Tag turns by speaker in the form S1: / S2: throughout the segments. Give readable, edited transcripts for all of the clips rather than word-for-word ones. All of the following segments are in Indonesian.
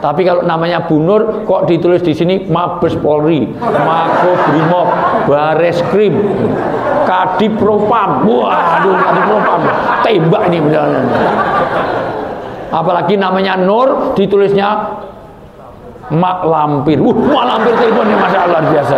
S1: Tapi kalau namanya Bu Nur kok ditulis di sini Mabes Polri, Makobrimob, Bareskrim, Kadipropam. Waduh, Kadipropam. Tembak nih misalnya. Apalagi namanya Nur ditulisnya Mak Lampir. Mak Lampir teleponnya Masya Allah biasa.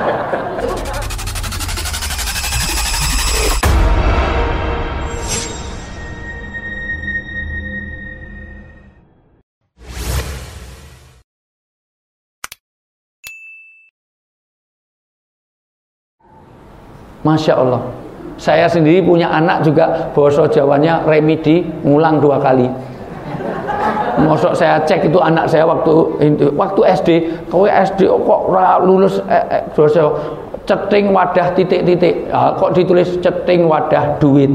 S1: Masya Allah. Saya sendiri punya anak juga bahasa Jawanya remedi ngulang 2 kali. Mosok saya cek itu anak saya waktu SD, kowe SD kok lulus bahasa ceting wadah titik-titik. Kok ditulis ceting wadah duit.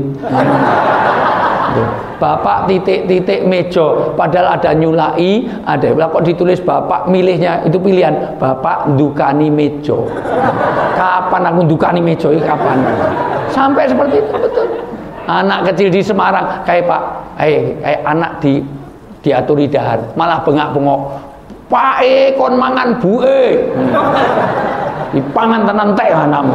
S1: Bapak titik-titik meja, padahal ada nyulai, ada kok ditulis bapak milihnya itu pilihan bapak dukani meja. Kapan aku dukani meja ini kapan? Sampai seperti itu betul. Anak kecil di Semarang kayak Pak, kayak anak diaturi dahar, malah bengak-bengok. Pak kon mangan buke. Dipangan tenan teh anakmu.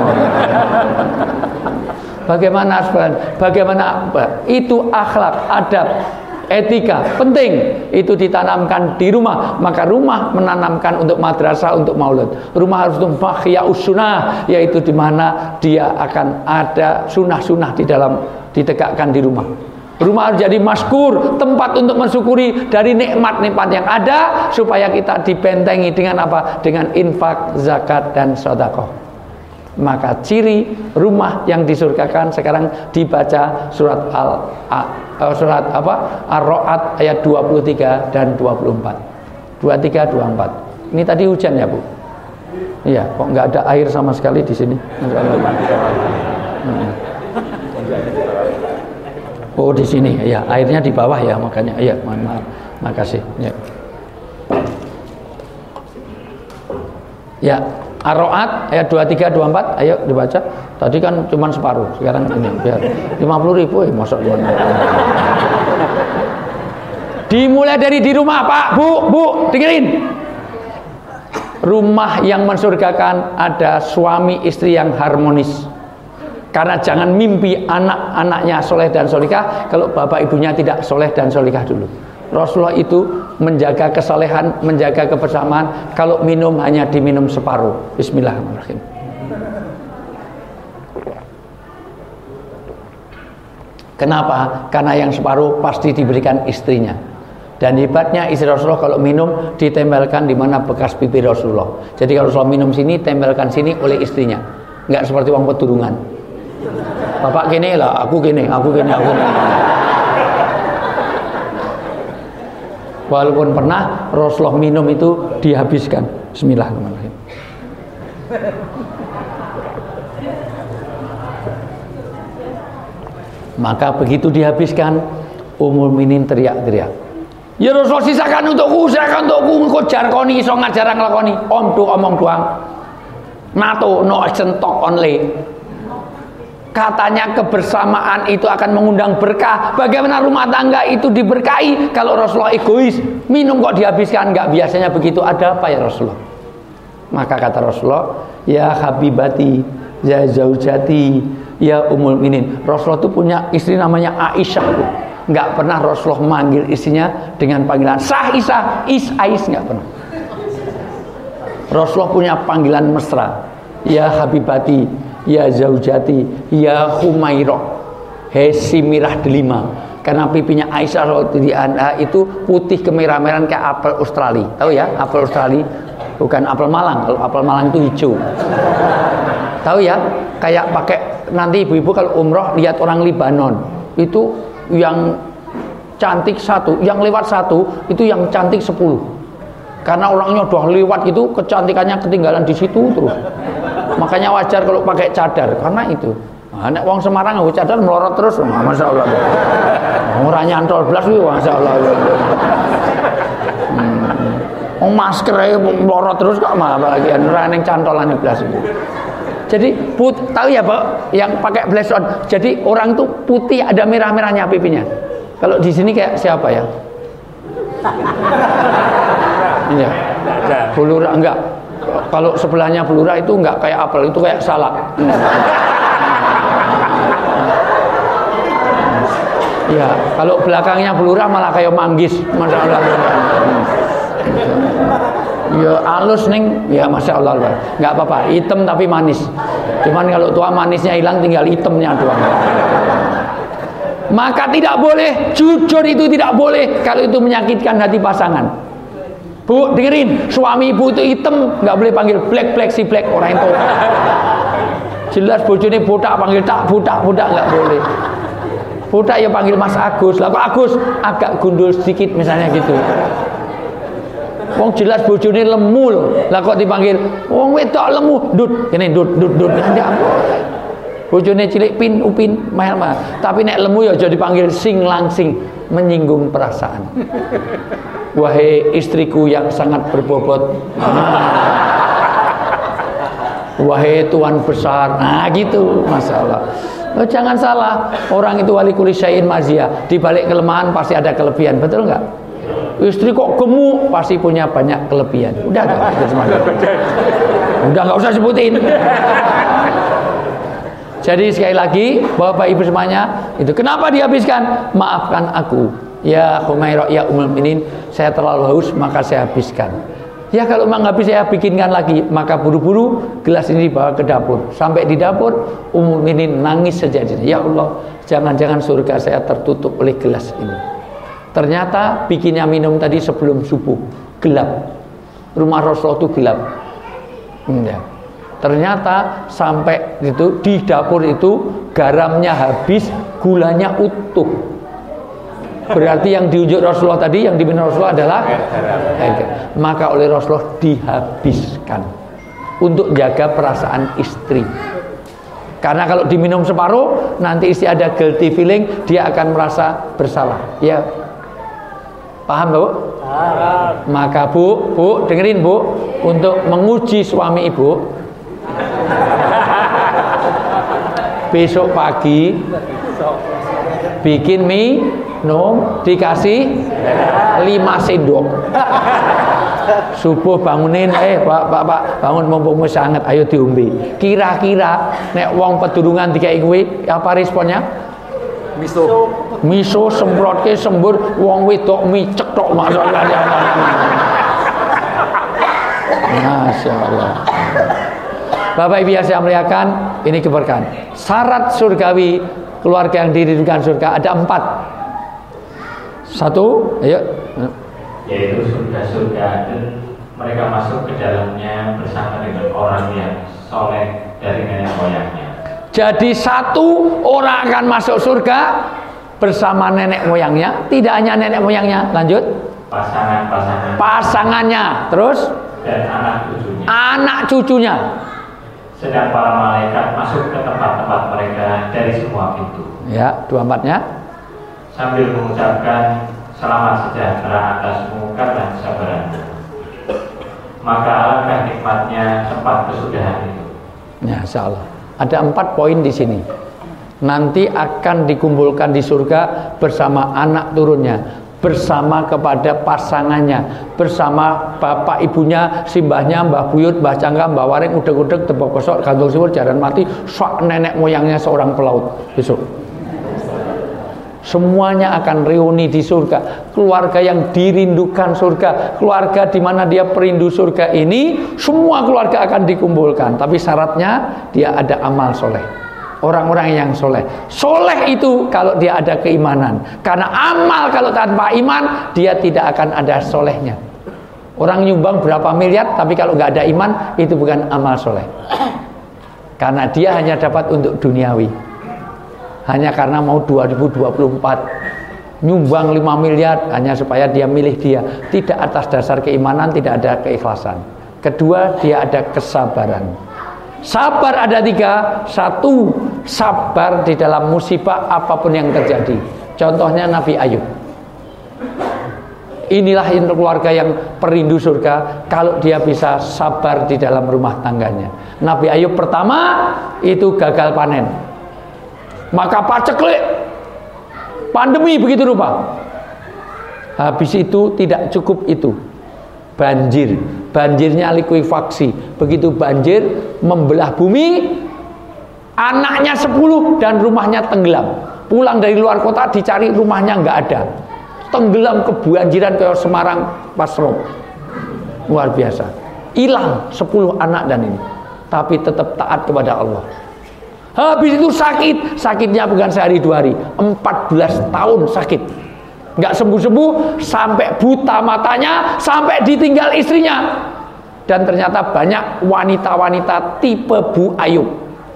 S1: Bagaimana itu akhlak, adab, etika penting itu ditanamkan di rumah. Maka rumah menanamkan untuk madrasah, untuk maulid. Rumah harus untuk mahyaus sunnah, yaitu di mana dia akan ada sunnah-sunnah di dalam ditegakkan di rumah. Rumah harus jadi maskur, tempat untuk mensyukuri dari nikmat-nikmat yang ada, supaya kita dibentengi dengan apa? Dengan infak, zakat dan sedekah. Maka ciri rumah yang disurgakan sekarang dibaca surat Ar-Ra'd ayat 23 dan 24. 23 24. Ini tadi hujan ya, Bu? Iya, kok nggak ada air sama sekali di sini? Oh, di sini. Ya, airnya di bawah ya, makanya. Iya, mohon maaf. Makasih. Ya. Ya. Ar-Ra'd ayat 23 24, ayo dibaca. Tadi kan cuma separuh, sekarang ini biar 50.000 masuk luar. Dimulai dari di rumah, Pak, Bu, dengerin. Rumah yang mensurgakan ada suami istri yang harmonis. Karena jangan mimpi anak-anaknya soleh dan solikah kalau bapak ibunya tidak soleh dan solikah dulu. Rasulullah itu menjaga kesalehan, menjaga kebersamaan. Kalau minum hanya diminum separuh. Bismillahirrahmanirrahim. Kenapa? Karena yang separuh pasti diberikan istrinya. Dan hebatnya istri Rasulullah kalau minum ditempelkan di mana bekas pipi Rasulullah. Jadi kalau Rasulullah minum sini, tempelkan sini oleh istrinya. Enggak seperti orang peturungan. Bapak gini lah, aku gini. Walaupun pernah Rasulullah minum itu dihabiskan. Bismillahirrahmanirrahim. Maka begitu dihabiskan, Ummul Mukminin teriak-teriak, ya Rasul sisakan untukku, engko jar koni iso ngajar nglakoni. Om tuh omong doang. Nato no action talk only. Katanya kebersamaan itu akan mengundang berkah. Bagaimana rumah tangga itu diberkahi kalau Rasulullah egois? Minum kok dihabiskan? Enggak, biasanya begitu. Ada apa ya Rasulullah? Maka kata Rasulullah, ya Habibati, ya Zaujati, ya Ummul Mukminin. Rasulullah itu punya istri namanya Aisyah. Enggak pernah Rasulullah manggil istrinya dengan panggilan Sah Isa, Ais, enggak pernah. Rasulullah punya panggilan mesra, ya Habibati, ya Zaujati, ya Humairah, hei mirah delima. Karena pipinya Aisyah itu putih kemerah-merahan kayak apel Australia. Tahu ya, apel Australia bukan apel Malang. Kalau apel Malang itu hijau. Tahu ya, kayak pakai nanti ibu-ibu kalau umroh lihat orang Libanon itu yang cantik satu, yang lewat satu itu yang cantik 10. Karena orangnya udah lewat itu kecantikannya ketinggalan di situ terus. Makanya wajar kalau pakai cadar karena itu. Nek wong Semarang nggo cadar melorot terus, masyaallah. Ora nyantol blas kuwi masyaallah. Masker ae melorot terus kok malah lagi ora ning cantolane blas iki. Jadi tahu ya, Pak, yang pakai blaze on. Jadi orang tuh putih ada merah-merahnya pipinya. Kalau di sini kayak siapa ya? Bulura enggak. Kalau sebelahnya bulura itu enggak kayak apel, itu kayak salak. Ya, kalau belakangnya bulura malah kayak manggis, Masya Allah. Ya halus neng, ya Masya Allah, nggak apa-apa, hitam tapi manis. Cuman kalau tua manisnya hilang, tinggal hitamnya doang. Maka tidak boleh, jujur itu tidak boleh kalau itu menyakitkan hati pasangan. Bu, dengerin, suami ibu itu hitam, nggak boleh panggil black si black, orang itu. Jelas bojone botak, panggil tak botak nggak boleh. Botak ya panggil Mas Agus. Lah kok Agus agak gundul sedikit misalnya gitu. Wong jelas bojone lemu loh. Lah kok dipanggil wong wedok lemu, dut. Kene dut. Ndak boleh. Bojone cilik pin upin mahal. Tapi nek lemu ya aja dipanggil sing langsing, menyinggung perasaan. Wahai istriku yang sangat berbobot. Wahai tuan besar. Nah gitu masalah. Jangan salah, orang itu wali kulli syai'in maziyah. Di balik kelemahan pasti ada kelebihan, betul enggak? Istri kok gemuk, pasti punya banyak kelebihan. Udah enggak usah sebutin. Jadi sekali lagi, Bapak Ibu semuanya, itu kenapa dihabiskan? Maafkan aku. Ya Humairah, ya Ummul Mukminin, saya terlalu haus maka saya habiskan. Ya kalau memang habis saya bikinkan lagi, maka buru-buru gelas ini dibawa ke dapur. Sampai di dapur, Ummul Mukminin nangis sejadinya. Ya Allah, jangan-jangan surga saya tertutup oleh gelas ini. Ternyata bikinnya minum tadi sebelum subuh, gelap. Rumah Rasulullah itu gelap. Ya. Ternyata sampai itu di dapur itu garamnya habis, gulanya utuh. Berarti yang diunjuk Rasulullah tadi, yang diminum Rasulullah adalah maka oleh Rasulullah dihabiskan untuk jaga perasaan istri. Karena kalau diminum separuh, nanti istri ada guilty feeling, dia akan merasa bersalah. Ya, paham Bu? Maka Bu, dengerin Bu, untuk menguji suami Ibu, besok pagi bikin mie dikasih 5 sendok. Subuh bangunin, Pak bangun mumpung wis anget, ayo diombe. Kira-kira nek wong pedurungan dikai kuwi apa responnya? Miso semprotke sembur, wong wedok mie cetok masyaallah. Masyaallah. Bapak Ibu yang saya muliakan, ini keberkahan. Syarat surgawi keluarga yang diridhokan surga ada 4. 1, ayo.
S2: Yaitu surga-surga dan mereka masuk ke dalamnya bersama dengan orang yang soleh dari nenek moyangnya. Jadi
S1: 1 orang akan masuk surga bersama nenek moyangnya. Tidak hanya nenek moyangnya, lanjut. Pasangannya, terus.
S2: Dan anak cucunya.
S1: Anak cucunya.
S2: Sedang para malaikat masuk ke tempat-tempat mereka dari semua pintu.
S1: Ya, 24-nya.
S2: Sambil mengucapkan selamat sejahtera atasmu karena kesabaranmu. Maka alangkah nikmatnya tempat kesudahan itu.
S1: Ya, insyaallah. Ada 4 poin di sini. Nanti akan dikumpulkan di surga bersama anak turunnya, bersama kepada pasangannya, bersama bapak ibunya, simbahnya, mbah buyut, mbah cangkam, mbah waring, udeg-udeg, tebak kosok, gantung siwur, jaran mati, sak nenek moyangnya seorang pelaut besok. Semuanya akan reuni di surga. Keluarga yang dirindukan surga, keluarga di mana dia perindu surga ini, semua keluarga akan dikumpulkan. Tapi syaratnya dia ada amal soleh. Orang-orang yang soleh. Soleh itu kalau dia ada keimanan. Karena amal kalau tanpa iman, dia tidak akan ada solehnya. Orang nyumbang berapa miliar, tapi kalau nggak ada iman, itu bukan amal soleh. Karena dia hanya dapat untuk duniawi. Hanya karena mau 2024 nyumbang 5 miliar hanya supaya dia milih dia, tidak atas dasar keimanan, tidak ada keikhlasan. Kedua, dia ada kesabaran. Sabar ada 3. 1, sabar di dalam musibah apapun yang terjadi. Contohnya Nabi Ayub. Inilah keluarga yang perindu surga kalau dia bisa sabar di dalam rumah tangganya. Nabi Ayub pertama itu gagal panen. Maka paceklik, pandemi begitu rupa. Habis itu tidak cukup itu. Banjirnya likuifaksi. Begitu banjir membelah bumi, anaknya 10 dan rumahnya tenggelam. Pulang dari luar kota dicari, rumahnya nggak ada. Tenggelam kebanjiran kayak Semarang pas Rob. Luar biasa. Hilang 10 anak dan ini. Tapi tetap taat kepada Allah. Habis itu sakitnya bukan sehari 2 hari, 14 tahun sakit. Nggak sembuh-sembuh, sampai buta matanya, sampai ditinggal istrinya. Dan ternyata banyak wanita-wanita tipe Bu Ayub.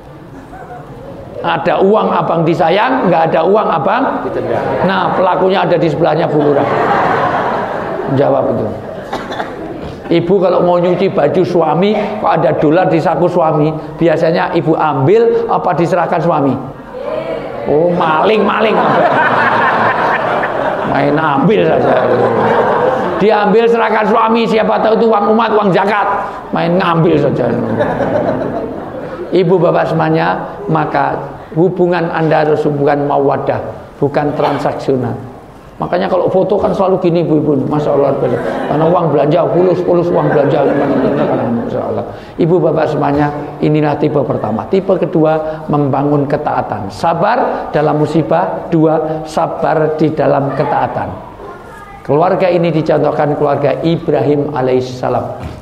S1: Ada uang abang disayang, nggak ada uang abang ditendang. Nah, pelakunya ada di sebelahnya Bu Lurah. Jawab itu. Ibu kalau mau nyuci baju suami, kok ada dolar di saku suami, biasanya ibu ambil apa diserahkan suami? Oh, maling. Main ambil saja. Diambil serahkan suami, siapa tahu itu uang umat, uang zakat. Main ngambil saja. Ibu bapak semuanya, maka hubungan Anda harus hubungan mawaddah, bukan transaksional. Makanya kalau foto kan selalu gini ibu-ibu, Masya Allah, karena uang belanja, pulus uang belanja, Masya Allah. Ibu bapak semuanya, inilah tipe pertama. Tipe kedua, membangun ketaatan. Sabar dalam musibah. 2, sabar di dalam ketaatan. Keluarga ini dicontohkan keluarga Ibrahim alaihissalam.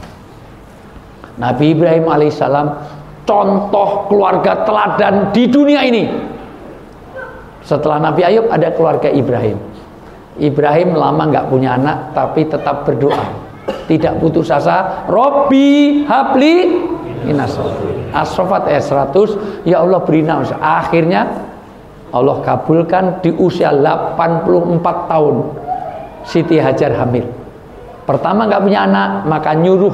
S1: Nabi Ibrahim alaihissalam contoh keluarga teladan di dunia ini. Setelah Nabi Ayub ada keluarga Ibrahim. Ibrahim lama nggak punya anak, tapi tetap berdoa, tidak putus asa. Robbi habli minas As-Saffat ayat 100. Ya Allah berilah. Akhirnya Allah kabulkan di usia 84 tahun. Siti Hajar hamil. Pertama nggak punya anak, maka nyuruh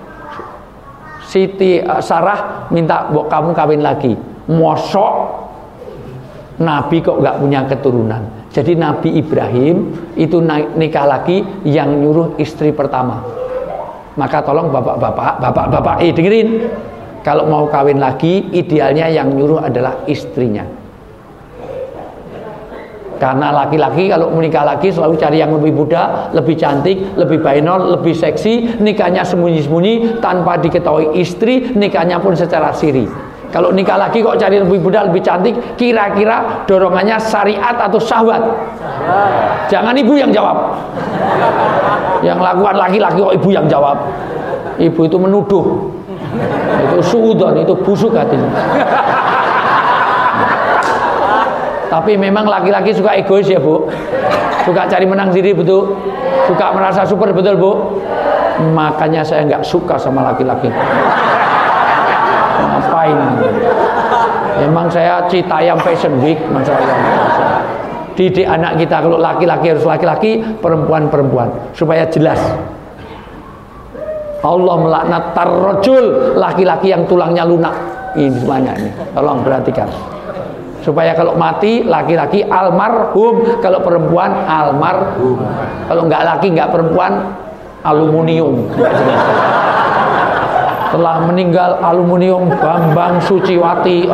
S1: Siti Sarah minta kamu kawin lagi. Mosok Nabi kok nggak punya keturunan. Jadi Nabi Ibrahim itu nikah lagi, yang nyuruh istri pertama. Maka tolong bapak-bapak dengerin. Kalau mau kawin lagi, idealnya yang nyuruh adalah istrinya. Karena laki-laki kalau menikah lagi selalu cari yang lebih muda, lebih cantik, lebih bainol, lebih seksi. Nikahnya sembunyi-sembunyi tanpa diketahui istri, nikahnya pun secara siri. Kalau nikah lagi kok cari lebih muda, lebih cantik, kira-kira dorongannya syariat atau syahwat? Jangan ibu yang jawab. Yang lakukan laki-laki kok ibu yang jawab. Ibu itu menuduh. Itu suudon, itu busuk hatinya. Tapi memang laki-laki suka egois ya Bu. Suka cari menang sendiri, betul. Suka merasa super, betul Bu. Makanya saya nggak suka sama laki-laki. Ngapain? Emang saya Citayam Fashion Week, masalah. Didik anak kita, kalau laki-laki harus laki-laki, perempuan-perempuan, supaya jelas. Allah melaknat tarrojul, laki-laki yang tulangnya lunak. Ini semuanya ini, tolong perhatikan. Supaya kalau mati laki-laki almarhum, kalau perempuan almarhum. Kalau nggak laki nggak perempuan aluminium. Telah meninggal aluminium Bambang Suciwati.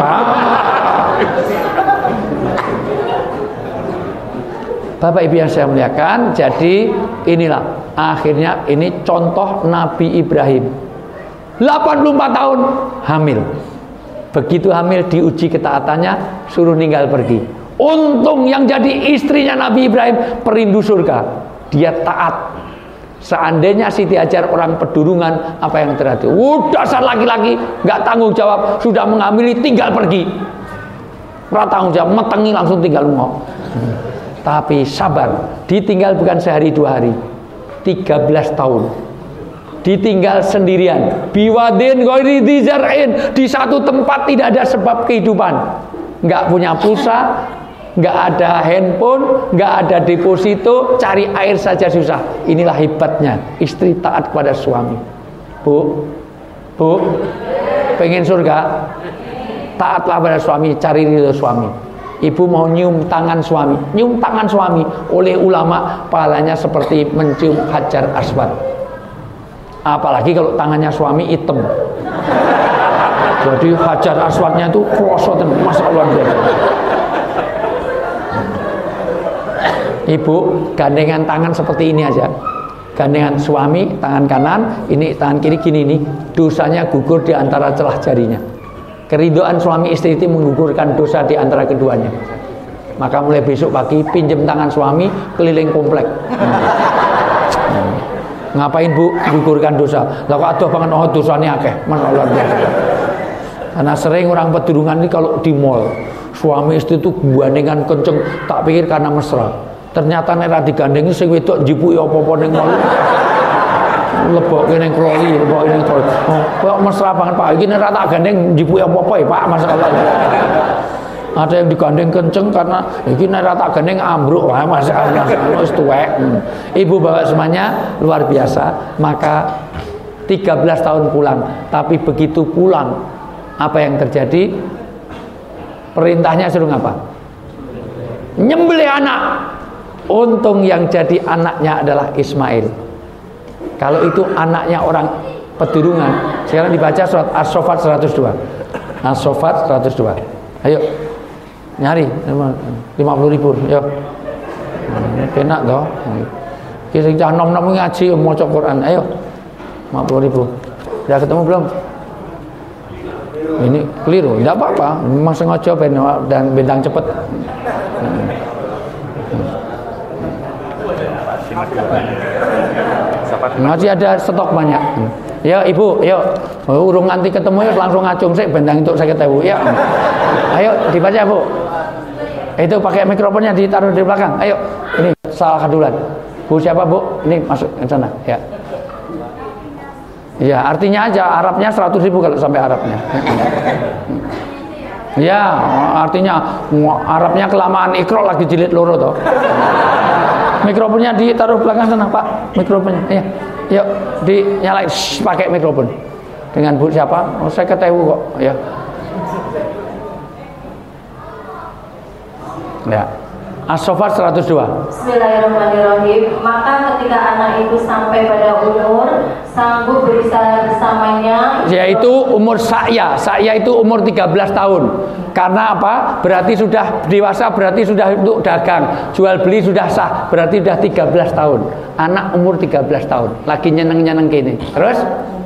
S1: Bapak Ibu yang saya muliakan, jadi inilah akhirnya ini contoh Nabi Ibrahim. 84 tahun hamil. Begitu hamil diuji ketaatannya, suruh ninggal pergi. Untung yang jadi istrinya Nabi Ibrahim perindu surga. Dia taat. Seandainya Siti Hajar orang pedurungan, apa yang terjadi? Dasar laki-laki nggak tanggung jawab, sudah menghamili tinggal pergi. Ora tanggung jawab, metengi langsung tinggal ngomong. Tapi sabar, ditinggal bukan sehari 2 hari, 13 tahun. Ditinggal sendirian, biwadin ghairi dzar'in, di satu tempat tidak ada sebab kehidupan. Nggak punya pulsa, nggak ada handphone, nggak ada deposito, cari air saja susah. Inilah hebatnya istri taat kepada suami. Bu, pengen surga? Taatlah pada suami, cari ridho suami. Ibu mau nyium tangan suami, oleh ulama pahalanya seperti mencium Hajar Aswad. Apalagi kalau tangannya suami hitam. Jadi Hajar Aswadnya itu kroso, Masya Allah. Ibu gandengan tangan seperti ini aja. gandengan suami, tangan kanan, ini tangan kiri gini nih, dosanya gugur di antara celah jarinya. Keridhaan suami istri itu menggugurkan dosa di antara keduanya. Maka mulai besok pagi pinjem tangan suami keliling komplek. Ngapain bu? Gugurkan dosa. Lah kok aduh banget, oh dosanya akeh. Luar biasa. Karena sering orang pedurungan ini kalau di mall, suami istri itu gandengan kenceng, tak pikir karena mesra. Ternyata nek digandengi sing wedok njipuki apa-apa ning mall. Lebokke ning kroli, lebokke ning kroli. Oh, kok mesra banget Pak. Iki nek tak gandeng njipuki apa-apa ya Pak, masyaallah. Ada yang digandeng kenceng karena iki nek tak gandeng ambruk, wah masyaallah wis tuwek. Ibu bapak semuanya luar biasa. Maka 13 tahun pulang, tapi begitu pulang apa yang terjadi? Perintahnya suruh ngapa? Nyembelih anak. Untung yang jadi anaknya adalah Ismail. Kalau itu anaknya orang pedurungan. Sekarang dibaca surat As-Saffat 102. As-Saffat 102. Ayo. Nyari 50.000. Yo. Enak toh. Ki cah nom-nom ngaji maca Quran. Ayo. 50.000. Udah ketemu belum? Ini keliru, tidak apa-apa. Memang sengaja dan bentang cepet. Masih ada stok banyak. Ya ibu, yuk. Urung nanti ketemu yuk langsung ngacung sih bentang itu 50.000. Ya. Ayo dibaca bu. Itu pakai mikrofonnya ditaruh di belakang. Ayo. Ini salah duluan. Bu siapa bu? Ini masuk ke sana. Ya. Ya artinya aja Arabnya 100.000 kalau sampai Arabnya. Ya artinya Arabnya kelamaan ikro lagi jilid loro toh. Mikrofonnya ditaruh belakang sana Pak. Mikrofonnya. Ya. Yuk dinyalain pakai mikrofon. Dengan bu siapa? Oh, saya ketahui kok. Ya. Ya. As-Saffat 102.
S3: Bismillahirrahmanirrahim. Maka ketika anak itu sampai pada umur sanggup berusaha bersamanya,
S1: yaitu umur Sa'ya. Sa'ya itu umur 13 tahun. Karena apa? Berarti sudah dewasa, berarti sudah untuk dagang. Jual beli sudah sah, berarti sudah 13 tahun. Anak umur 13 tahun. Lagi nyeneng-nyeneng gini. Terus?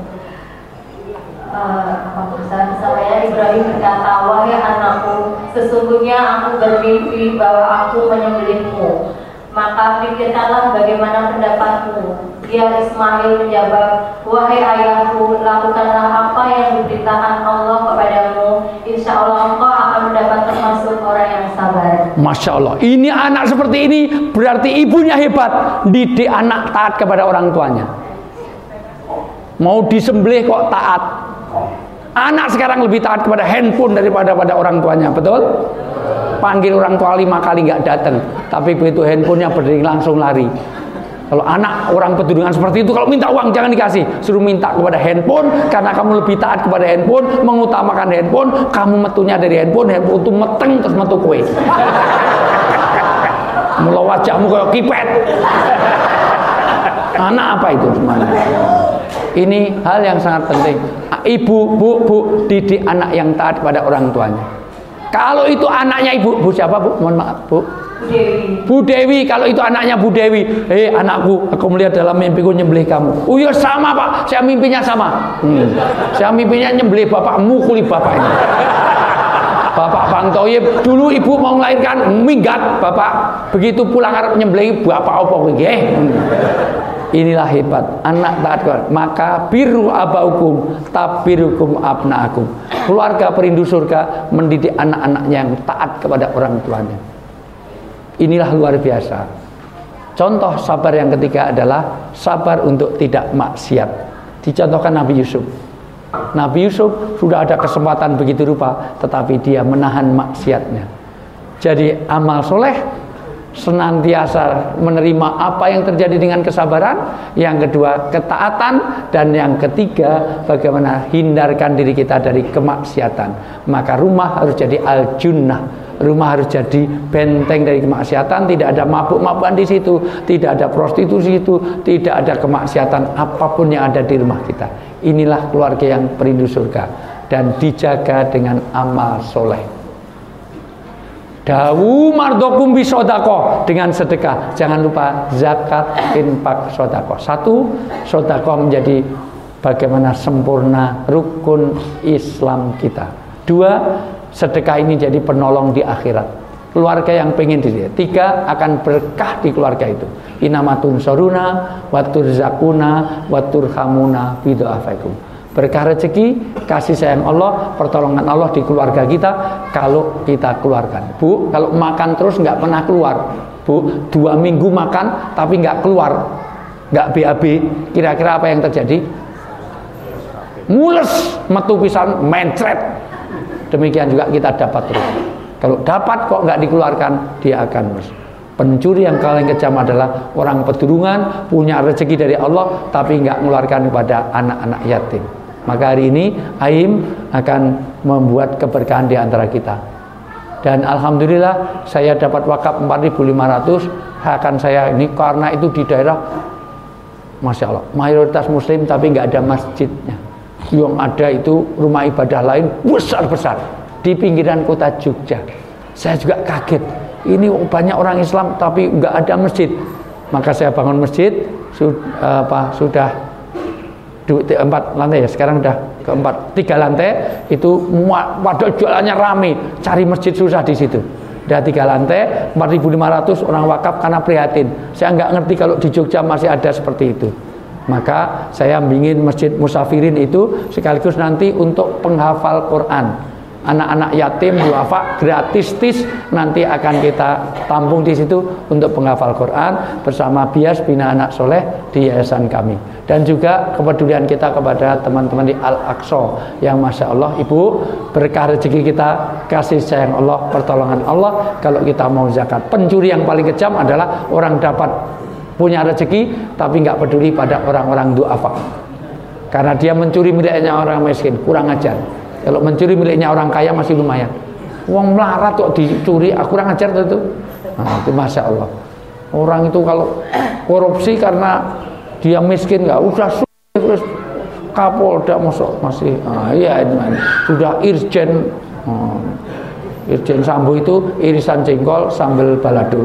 S3: Saya Ibrahim berkata, wahai anakku, sesungguhnya aku bermimpi bahwa aku menyembelihmu. Maka pikirkanlah bagaimana pendapatmu. Dia Ismail menjawab, wahai ayahku, lakukanlah apa yang diberitakan Allah kepadamu. Insya Allah engkau akan mendapat termasuk orang yang sabar.
S1: Masya Allah. Ini anak seperti ini berarti ibunya hebat. Didik anak taat kepada orang tuanya. Mau disembelih kok taat. Anak sekarang lebih taat kepada handphone daripada pada orang tuanya, betul? Panggil orang tua 5 kali nggak datang, tapi begitu handphonenya berdering langsung lari. Kalau anak orang pedurungan seperti itu, kalau minta uang jangan dikasih, suruh minta kepada handphone, karena kamu lebih taat kepada handphone, mengutamakan handphone, kamu metunya dari handphone itu meteng terus metu kue. Mula wajahmu kayak kipet. Anak apa itu semuanya? Ini hal yang sangat penting. Ibu, bu, didik anak yang taat kepada orang tuanya. Kalau itu anaknya ibu siapa bu? Mohon maaf bu. Bu Dewi. Kalau itu anaknya Bu Dewi, anakku, aku melihat dalam mimpiku nyembelih kamu. Oh ya sama pak, saya mimpinya sama. Saya mimpinya nyembelih bapak, mukuli bapak ini. Bapak Bang Toyib, dulu ibu mau melahirkan, minggat bapak. Begitu pulang arep nyembelih bapak apa nggih. Inilah hebat anak taat kepada. Maka biru abaukum tabirukum abnaakum. Keluarga perindu surga mendidik anak-anaknya yang taat kepada orang tuanya. Inilah luar biasa. Contoh sabar yang ketiga adalah sabar untuk tidak maksiat. Dicontohkan Nabi Yusuf. Nabi Yusuf sudah ada kesempatan begitu rupa, tetapi dia menahan maksiatnya. Jadi amal soleh senantiasa menerima apa yang terjadi dengan kesabaran, yang kedua ketaatan, dan yang ketiga bagaimana hindarkan diri kita dari kemaksiatan. Maka rumah harus jadi al-junnah, rumah harus jadi benteng dari kemaksiatan. Tidak ada mabuk-mabukan di situ, tidak ada prostitusi itu, tidak ada kemaksiatan apapun yang ada di rumah kita. Inilah keluarga yang perindu surga dan dijaga dengan amal soleh. Dawu mardokum bisodakoh, dengan sedekah. Jangan lupa zakat, infak, sodakoh. Satu, sodakoh menjadi bagaimana sempurna rukun Islam kita. Dua, sedekah ini jadi penolong di akhirat. Keluarga yang pengen diri. Tiga, akan berkah di keluarga itu. Inamatun soruna, watur zakuna, watur hamuna, bido'afaikum. Berkah rezeki, kasih sayang Allah, pertolongan Allah di keluarga kita kalau kita keluarkan. Bu, kalau makan terus nggak pernah keluar, Bu, 2 minggu makan tapi nggak keluar, nggak BAB, kira-kira apa yang terjadi? Mules, metu pisan, mencret. Demikian juga kita dapat terus. Kalau dapat kok nggak dikeluarkan, dia akan mules. Pencuri yang paling kejam adalah orang pedurungan, punya rezeki dari Allah tapi nggak mengeluarkan kepada anak-anak yatim. Maka hari ini AIM akan membuat keberkahan di antara kita. Dan alhamdulillah saya dapat wakaf 4.500, akan saya ini karena itu di daerah Masya Allah mayoritas muslim tapi nggak ada masjidnya. Yang ada itu rumah ibadah lain besar-besar di pinggiran kota Jogja. Saya juga kaget. Ini banyak orang Islam tapi nggak ada masjid. Maka saya bangun masjid sudah 4 lantai ya, sekarang udah keempat 3 lantai itu waduh jualannya rame, cari masjid susah di situ. Udah 3 lantai 4.500 orang wakaf karena prihatin. Saya nggak ngerti kalau di Jogja masih ada seperti itu. Maka saya ingin masjid musafirin itu sekaligus nanti untuk penghafal Quran. Anak-anak yatim duafa gratis nanti akan kita tampung di situ untuk penghafal Quran bersama bias bina anak soleh di yayasan kami. Dan juga kepedulian kita kepada teman-teman di Al-Aqsa yang Masya Allah Ibu, berkah rezeki kita, kasih sayang Allah, pertolongan Allah. Kalau kita mau zakat, pencuri yang paling kejam adalah orang dapat punya rezeki tapi nggak peduli pada orang-orang duafa, karena dia mencuri miliknya orang miskin, kurang ajar. Kalau mencuri miliknya orang kaya masih lumayan. Uang melarat kok dicuri, kurang ajar itu. Nah, itu Masya Allah. Orang itu kalau korupsi karena dia miskin nggak usah terus Kapolda masih iya sudah Irjen Irjen Sambo itu irisan jengkol sambal balado.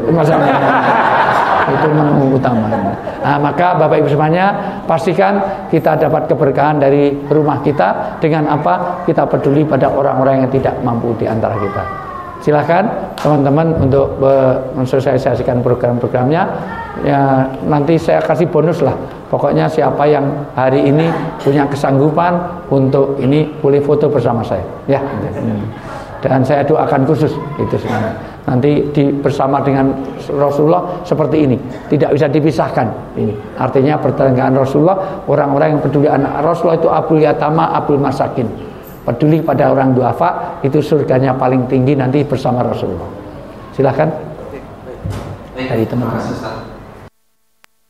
S1: Itu menu utama. Nah, maka Bapak Ibu semuanya pastikan kita dapat keberkahan dari rumah kita dengan apa? Kita peduli pada orang-orang yang tidak mampu di antara kita. Silahkan teman-teman untuk mensosialisasikan program-programnya. Ya, nanti saya kasih bonus lah. Pokoknya siapa yang hari ini punya kesanggupan untuk ini boleh foto bersama saya. Ya. Dan saya doakan khusus itu semuanya. Nanti bersama dengan Rasulullah seperti ini, tidak bisa dipisahkan. Ini artinya pertengkaran Rasulullah, orang-orang yang peduli anak Rasulullah itu abul yatama, abul masakin, peduli pada orang duafa, itu surganya paling tinggi nanti bersama Rasulullah. Silakan dari teman-teman.